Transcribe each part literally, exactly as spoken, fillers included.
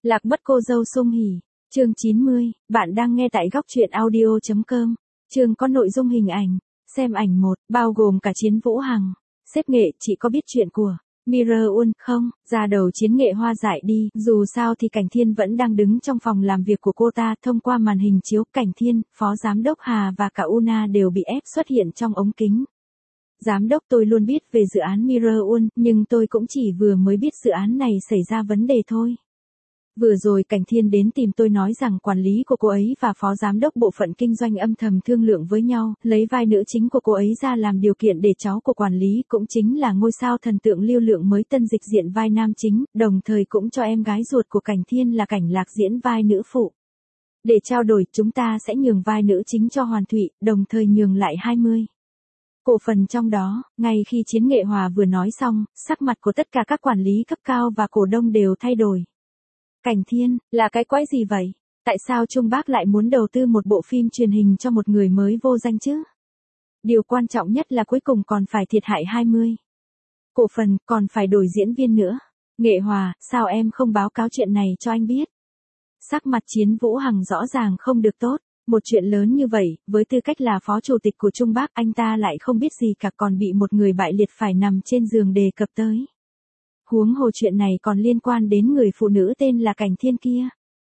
Lạc mất cô dâu Sung Hỉ, chương chín mươi, bạn đang nghe tại góc truyện audio chấm com. Chương có nội dung hình ảnh, xem ảnh một, bao gồm cả Chiến Vũ Hằng. Xếp nghệ, chị có biết chuyện của Miraeun không? Ra đầu Chiến Nghệ hoa dại đi, dù sao thì Cảnh Thiên vẫn đang đứng trong phòng làm việc của cô ta. Thông qua màn hình chiếu, Cảnh Thiên, Phó Giám đốc Hà và cả Una đều bị ép xuất hiện trong ống kính. Giám đốc, tôi luôn biết về dự án Miraeun, nhưng tôi cũng chỉ vừa mới biết dự án này xảy ra vấn đề thôi. Vừa rồi Cảnh Thiên đến tìm tôi nói rằng quản lý của cô ấy và phó giám đốc bộ phận kinh doanh âm thầm thương lượng với nhau, lấy vai nữ chính của cô ấy ra làm điều kiện để cháu của quản lý cũng chính là ngôi sao thần tượng Lưu Lượng mới tân dịch diện vai nam chính, đồng thời cũng cho em gái ruột của Cảnh Thiên là Cảnh Lạc diễn vai nữ phụ. Để trao đổi, chúng ta sẽ nhường vai nữ chính cho Hoàn Thụy, đồng thời nhường lại hai mươi cổ phần trong đó. Ngay khi Chiến Nghệ Hòa vừa nói xong, sắc mặt của tất cả các quản lý cấp cao và cổ đông đều thay đổi. Cảnh Thiên, là cái quái gì vậy? Tại sao Trung Bác lại muốn đầu tư một bộ phim truyền hình cho một người mới vô danh chứ? Điều quan trọng nhất là cuối cùng còn phải thiệt hại hai mươi cổ phần, còn phải đổi diễn viên nữa. Nghệ Hòa, sao em không báo cáo chuyện này cho anh biết? Sắc mặt Chiến Vũ Hằng rõ ràng không được tốt. Một chuyện lớn như vậy, với tư cách là phó chủ tịch của Trung Bác, anh ta lại không biết gì cả, còn bị một người bại liệt phải nằm trên giường đề cập tới. Huống hồ chuyện này còn liên quan đến người phụ nữ tên là Cảnh Thiên kia.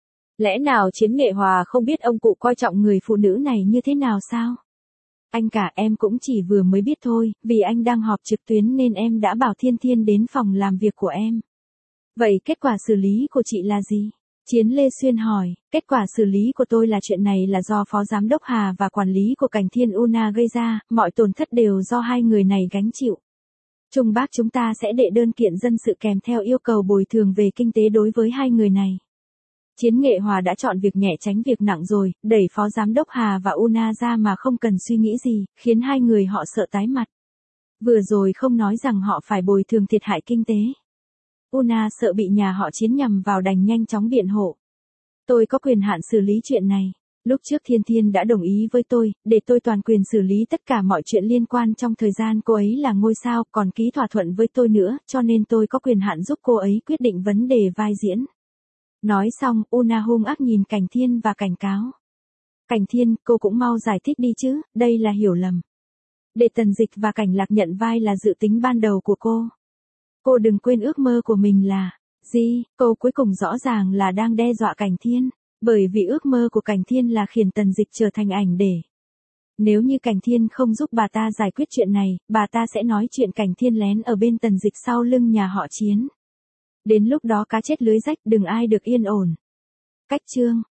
Lẽ nào Chiến Nghệ Hòa không biết ông cụ coi trọng người phụ nữ này như thế nào sao? Anh cả, em cũng chỉ vừa mới biết thôi, vì anh đang họp trực tuyến nên em đã bảo Thiên Thiên đến phòng làm việc của em. Vậy kết quả xử lý của chị là gì? Chiến Lê Xuyên hỏi, kết quả xử lý của tôi là chuyện này là do Phó Giám đốc Hà và quản lý của Cảnh Thiên Una gây ra, mọi tổn thất đều do hai người này gánh chịu. Trung Bác chúng ta sẽ đệ đơn kiện dân sự kèm theo yêu cầu bồi thường về kinh tế đối với hai người này. Chiến Nghệ Hòa đã chọn việc nhẹ tránh việc nặng rồi, đẩy Phó Giám đốc Hà và Una ra mà không cần suy nghĩ gì, khiến hai người họ sợ tái mặt. Vừa rồi không nói rằng họ phải bồi thường thiệt hại kinh tế. Una sợ bị nhà họ Chiến nhằm vào đành nhanh chóng biện hộ. Tôi có quyền hạn xử lý chuyện này. Lúc trước Thiên Thiên đã đồng ý với tôi, để tôi toàn quyền xử lý tất cả mọi chuyện liên quan trong thời gian cô ấy là ngôi sao, còn ký thỏa thuận với tôi nữa, cho nên tôi có quyền hạn giúp cô ấy quyết định vấn đề vai diễn. Nói xong, Una hung ác nhìn Cảnh Thiên và cảnh cáo. Cảnh Thiên, cô cũng mau giải thích đi chứ, đây là hiểu lầm. Để Tần Dịch và Cảnh Lạc nhận vai là dự tính ban đầu của cô. Cô đừng quên ước mơ của mình là gì, cô cuối cùng rõ ràng là đang đe dọa Cảnh Thiên. Bởi vì ước mơ của Cảnh Thiên là khiển Tần Dịch trở thành ảnh để. Nếu như Cảnh Thiên không giúp bà ta giải quyết chuyện này, bà ta sẽ nói chuyện Cảnh Thiên lén ở bên Tần Dịch sau lưng nhà họ Chiến. Đến lúc đó cá chết lưới rách, đừng ai được yên ổn. Cách chương